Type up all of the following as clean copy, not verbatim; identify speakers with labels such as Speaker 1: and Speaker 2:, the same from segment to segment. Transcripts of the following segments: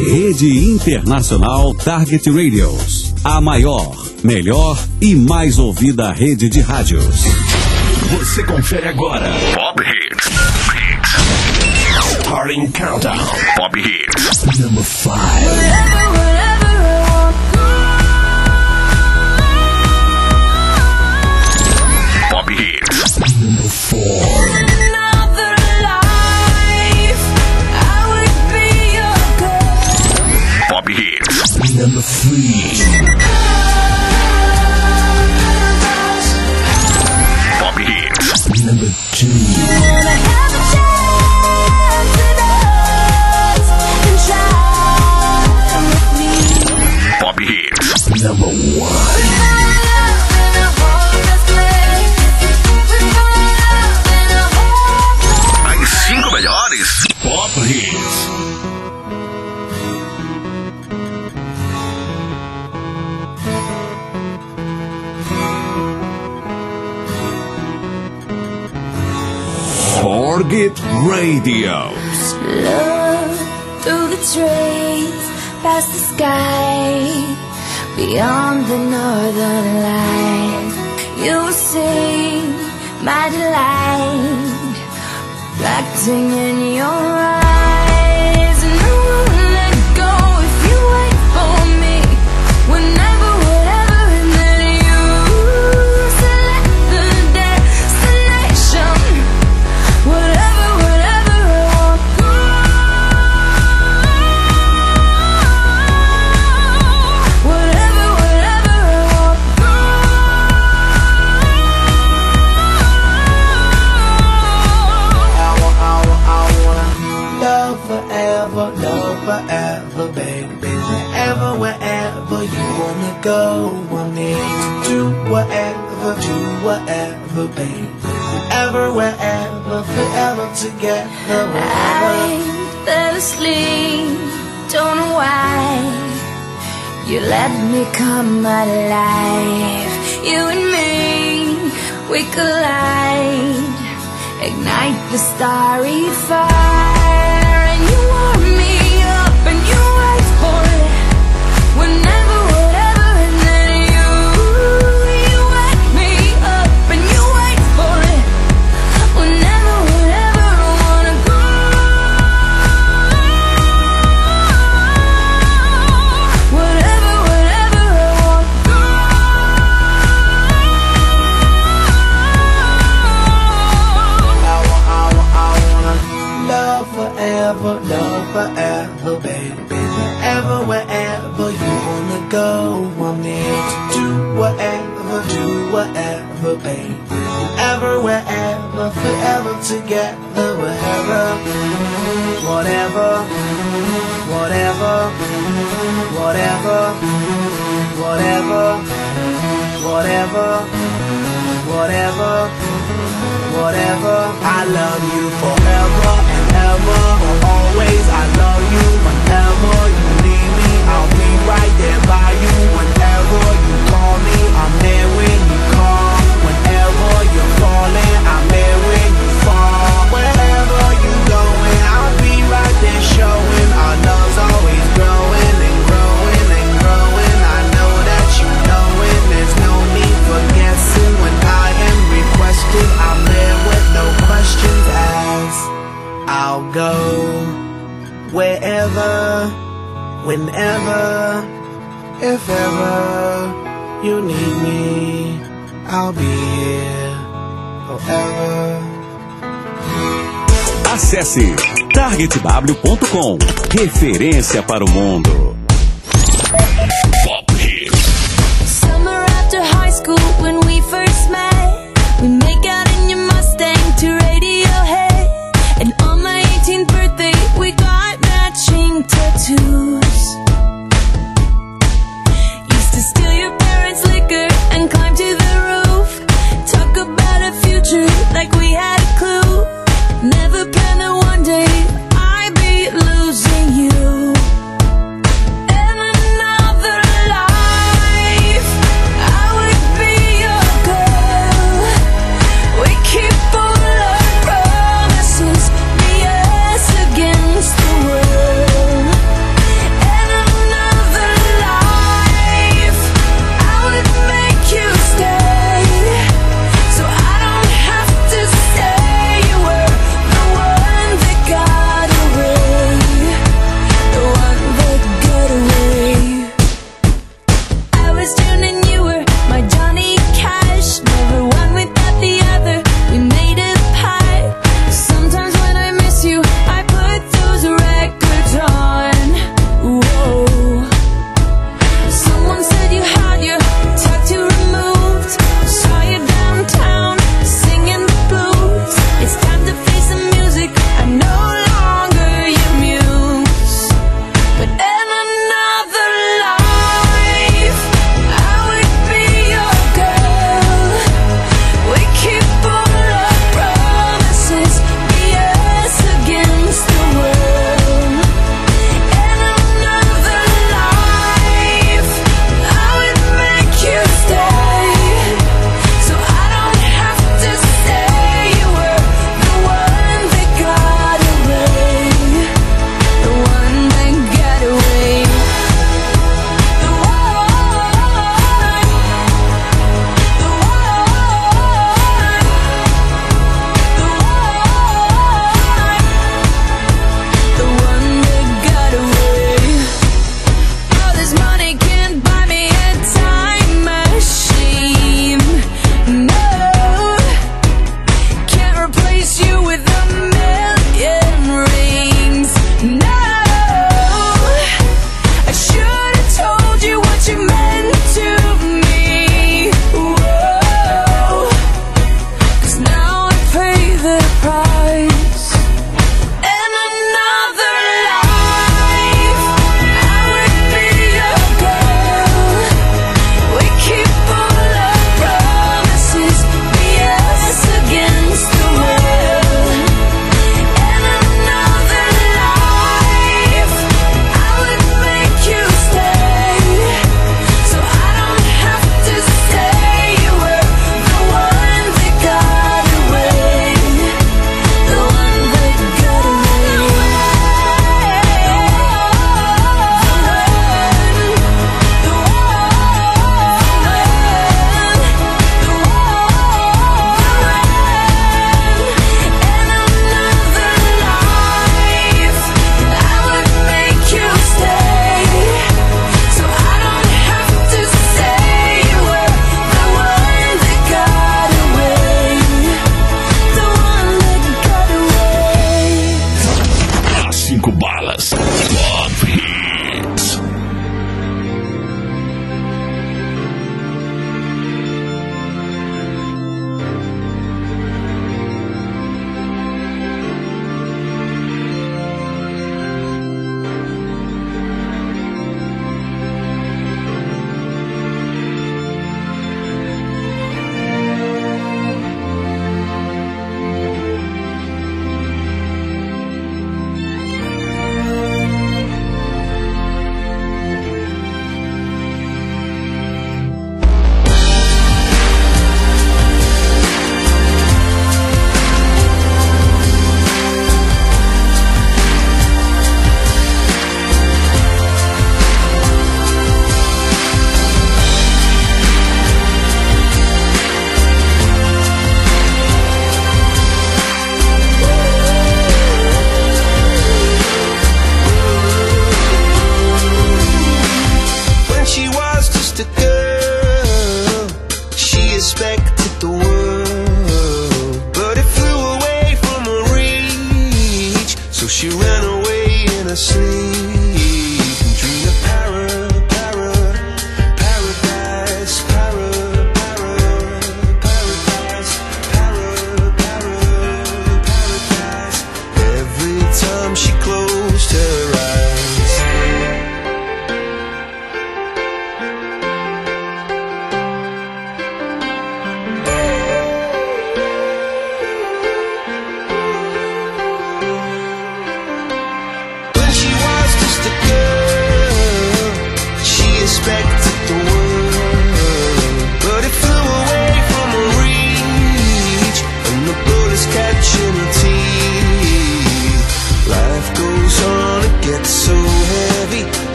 Speaker 1: Rede Internacional Target Radios. A maior, melhor e mais ouvida rede de rádios.
Speaker 2: Você confere agora Pop Hits. Starting Countdown. Pop Hits. Number 5. Pop Hits. Number 4. Pop Hits. Number 3. Pop Hits. Number 2. Pop Hits. Number 1. As 5 melhores Pop Hits. Target Radio.
Speaker 3: Look through the trees, past the sky, beyond the northern lights. You will see my delight, reflecting in your eyes. And I won't let go if you wait for me. Whenever, whatever, and then you select the destination. Whatever, whatever, I won't go. Whatever, whatever, I won't go.
Speaker 4: Love forever, baby. Wherever, wherever you wanna go, I'm here to do whatever, baby. Wherever, wherever, forever together, wherever.
Speaker 3: I fell asleep, don't know why. You let me come alive. You and me, we collide, ignite the starry fire. And you warm me up and you wait for it. Whenever, whatever, and then you wake me up and you wait for it. Whenever, whatever, I wanna go. Whatever, whatever, I wanna go.
Speaker 4: Love forever, baby. Wherever, wherever you wanna go, I'm here to do whatever, baby. Wherever, wherever, forever together, wherever. Whatever, whatever, whatever, whatever, whatever, whatever, whatever. I love you forever and ever, always. I love you whenever you need me. I'll be right there by you whenever you call me. I'm there when you call. Whenever you're falling, I'm there when you fall. Wherever you going, I'll be right there showing. Our love's always growing and growing and growing. I know that you know it. There's no need for guessing. When I am requested, I'm there with no questions asked. I'll go wherever, whenever, if ever you need me, I'll be here forever.
Speaker 1: Acesse targetw.com. Referência para o mundo.
Speaker 2: Pop Hits.
Speaker 3: Summer after high school when we first met, we make out in your Mustang to Radiohead. And on my 18th birthday we got matching tattoos. Used to steal your parents' liquor and climb to the roof. Talk about a future like we had a clue. Never planned that one day I'd be losing you.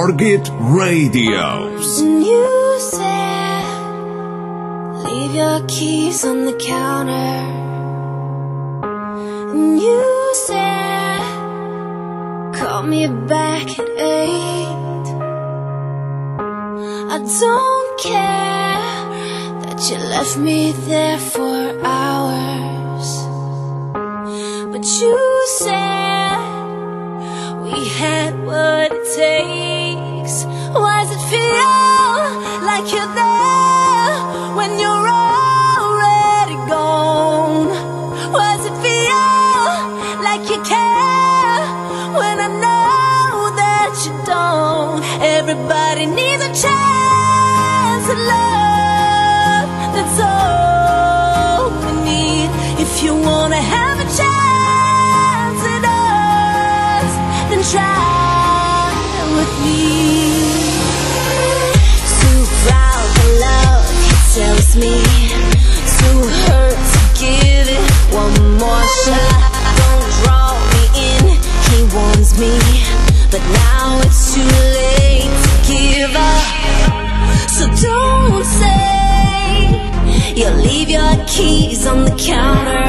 Speaker 2: Target Radios.
Speaker 3: You said, leave your keys on the counter. You said, call me back at 8. I don't care that you left me there for hours, but you said we had what it takes. Why does it feel like you're there when you're already gone? Why does it feel like you care when I know that you don't? Everybody needs a chance at love. That's all we need. If you wanna have a chance at us, then try with me. Too proud for love, he tells me. Too hurt to give it one more shot. Don't draw me in, he warns me, but now it's too late to give up. So don't say you'll leave your keys on the counter,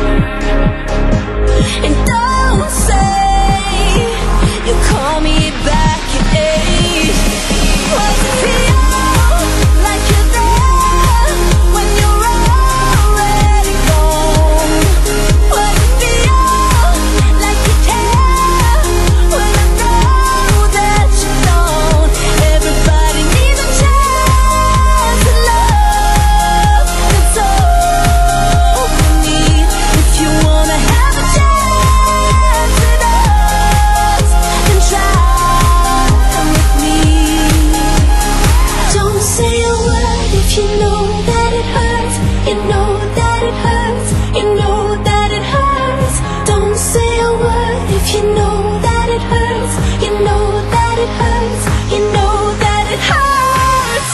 Speaker 3: and don't say you'll call me back at 8. Why does it feel like you're there when you're already gone? Why does it feel like you care when I know that you don't? Everybody needs a chance at love. That's all we need. If you wanna have a chance at us, then try with me. Don't say a word if you know that it hurts. You know that it hurts. You know that it hurts. Don't say a word if you know that it hurts. You know that it hurts. You know that it hurts.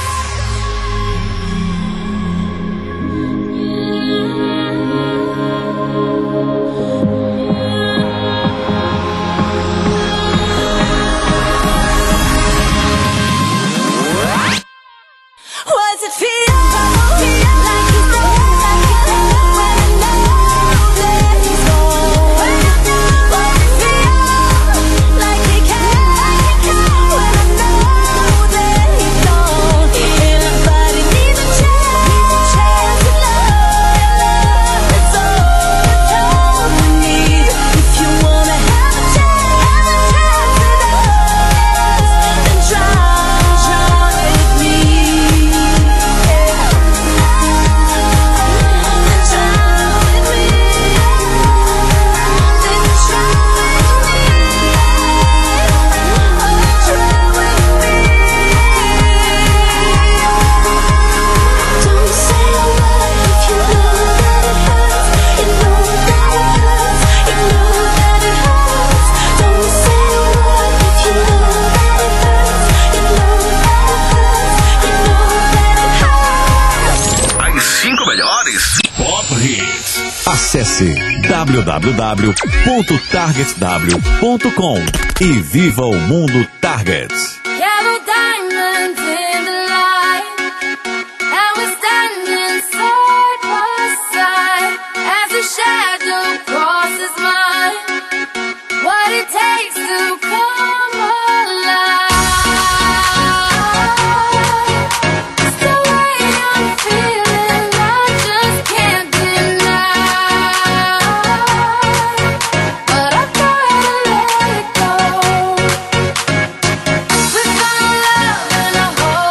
Speaker 3: Why does it feel like he's there when I know that he's gone? Why does it feel like he cares when I know that he's gone? Everybody needs a chance at love. That's all we need. If you wanna have a chance at us, then try with me. Don't say a word if you know that it hurts. You know that it hurts. You know that it hurts. Don't say a word if you know that it hurts. You know that it hurts. You know that it hurts.
Speaker 2: As 5 melhores Pop Hits.
Speaker 1: Acesse www.targetw.com e viva o mundo Target.
Speaker 3: Yellow diamonds in the light, and we're standing side by side as a shadow crosses mine. What it takes to come alive. It's the way I'm feeling, I just can't deny. But I gotta let it go. We found love in a hole.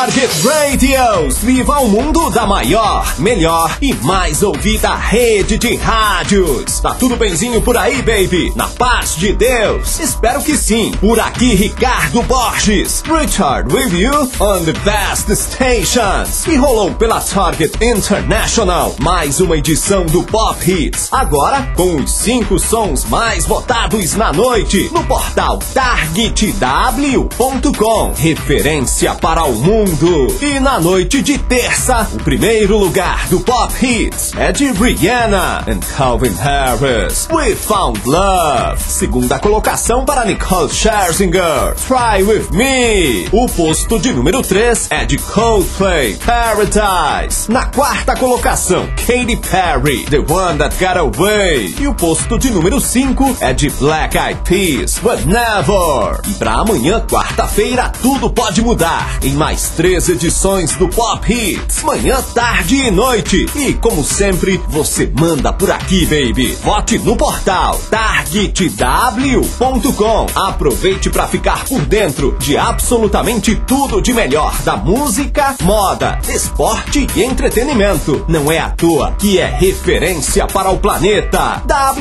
Speaker 5: Target Radios. Viva o mundo da maior, melhor e mais ouvida rede de rádios. Tá tudo benzinho por aí, baby? Na paz de Deus? Espero que sim. Por aqui, Ricardo Borges. Richard with you on the best stations. E rolou pela Target International mais uma edição do Pop Hits. Agora com os 5 sons mais votados na noite no portal targetw.com. Referência para o mundo. E na noite de terça, o primeiro lugar do Pop Hits é de Rihanna and Calvin Harris, We Found Love. Segunda colocação para Nicole Scherzinger, Try With Me. O posto de número 3 é de Coldplay, Paradise. Na quarta colocação, Katy Perry, The One That Got Away. E o posto de número 5 é de Black Eyed Peas, But Never. E pra amanhã, quarta-feira, tudo pode mudar em mais 3 edições do Pop Hits, manhã, tarde e noite. E como sempre, você manda por aqui, baby. Vote no portal targetw.com. Aproveite para ficar por dentro de absolutamente tudo de melhor da música, moda, esporte e entretenimento. Não é à toa que é referência para o planeta.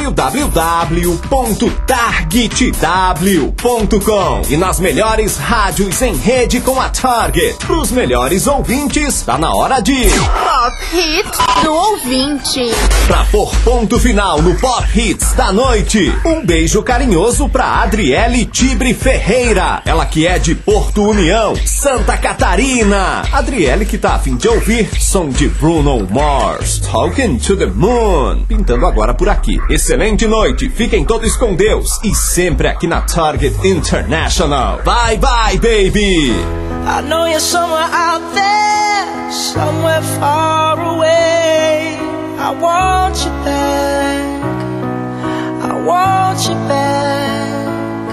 Speaker 5: www.targetw.com. E nas melhores rádios em rede com a Target. Pros melhores ouvintes, tá na hora de
Speaker 6: Pop Hits do ouvinte.
Speaker 5: Pra pôr ponto final no Pop Hits da noite, um beijo carinhoso pra Adriele Tibre Ferreira. Ela que é de Porto União, Santa Catarina. Adriele que tá a fim de ouvir som de Bruno Mars, Talking to the Moon. Pintando agora por aqui. Excelente noite, fiquem todos com Deus e sempre aqui na Target International. Bye bye, baby.
Speaker 4: I know you're somewhere out there, somewhere far away. I want you back, I want you back.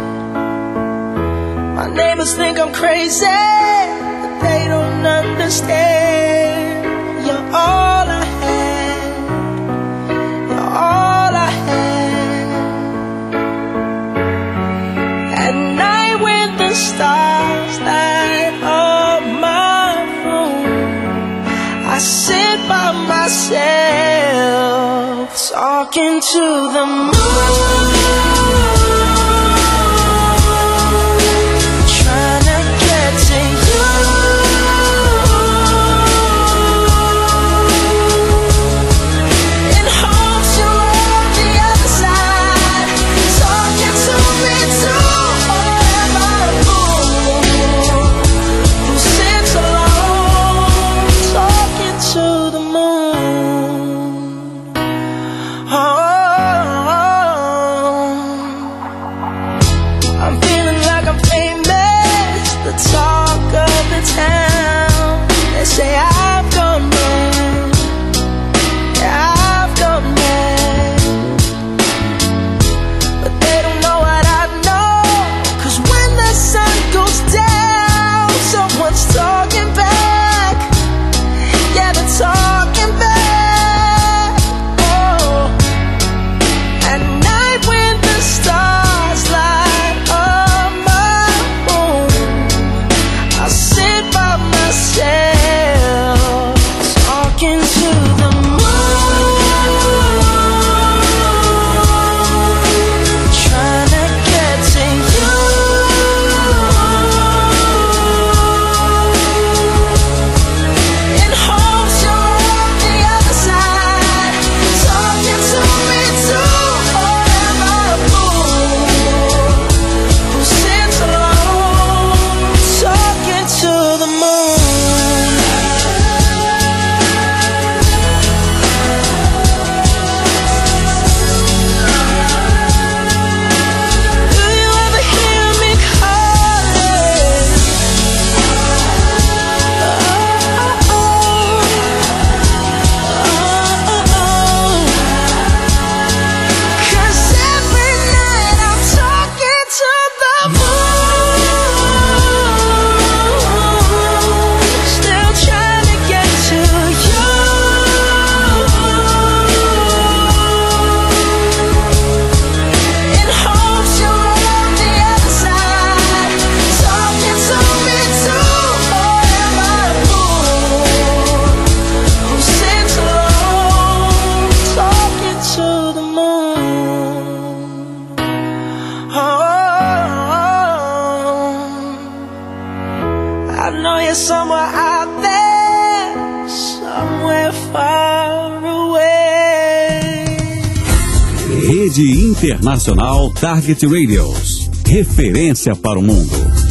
Speaker 4: My neighbors think I'm crazy, but they don't understand. You're all I had, you're all I had. At night when the stars light up my room, I sit by myself, talking to the moon, trying to get to you, in hopes you're on the other side, talking to me too. Forever fool who sits alone, talking to the moon. Oh, I know you're somewhere out there, somewhere far away.
Speaker 1: Rede Internacional Target Radios. Referência para o mundo.